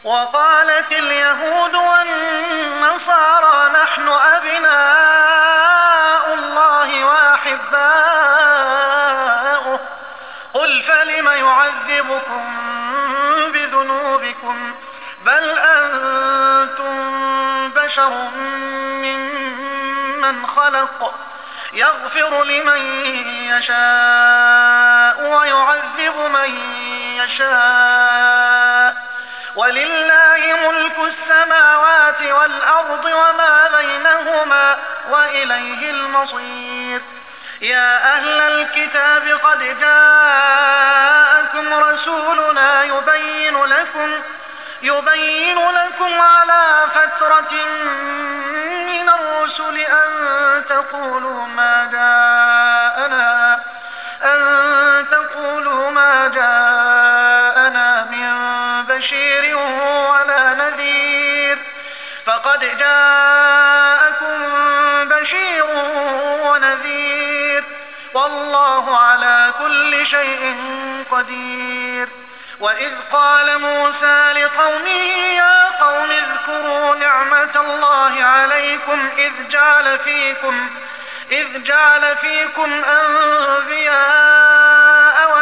وقالت اليهود والنصارى نحن أبناء الله وأحباؤه قل فلم يعذبكم بذنوبكم بل أنتم بشر ممن خلق يغفر لمن يشاء ويعذب من يشاء ولله ملك السماوات والأرض وما بينهما وإليه المصير. يا أهل الكتاب قد جاءكم رسولنا يبين لكم على فترة من الرسل أن تقولوا ما جاءنا من بشير ولا نذير فقد جاءكم بشير ونذير والله على كل شيء قدير. وإذ قال موسى لقومه يا قوم اذكروا نعمة الله عليكم إذ جعل فيكم أنبياء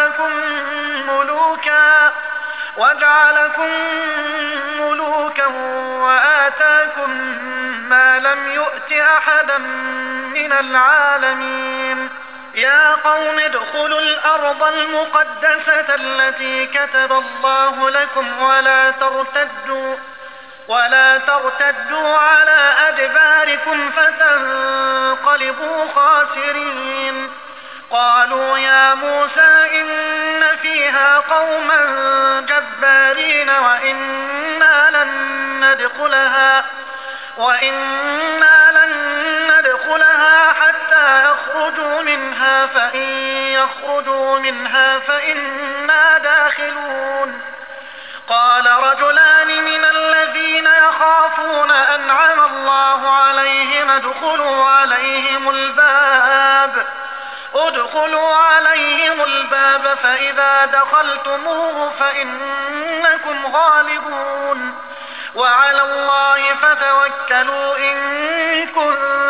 وجعلكم ملوكا وآتاكم ما لم يؤت أحدا من العالمين. يا قوم ادخلوا الأرض المقدسة التي كتب الله لكم ولا ترتدوا على أدباركم فتنقلبوا خاسرين. قالوا يا موسى إن فيها قوما جبارين وإنا لن ندخلها حتى يخرجوا منها فإن يخرجوا منها فإنا داخلون. قال رجلان من الذين يخافون أنعم الله عليهم ادخلوا عليهم الباب فإذا دخلتموه فإنكم غالبون وعلى الله فتوكلوا إن كنتم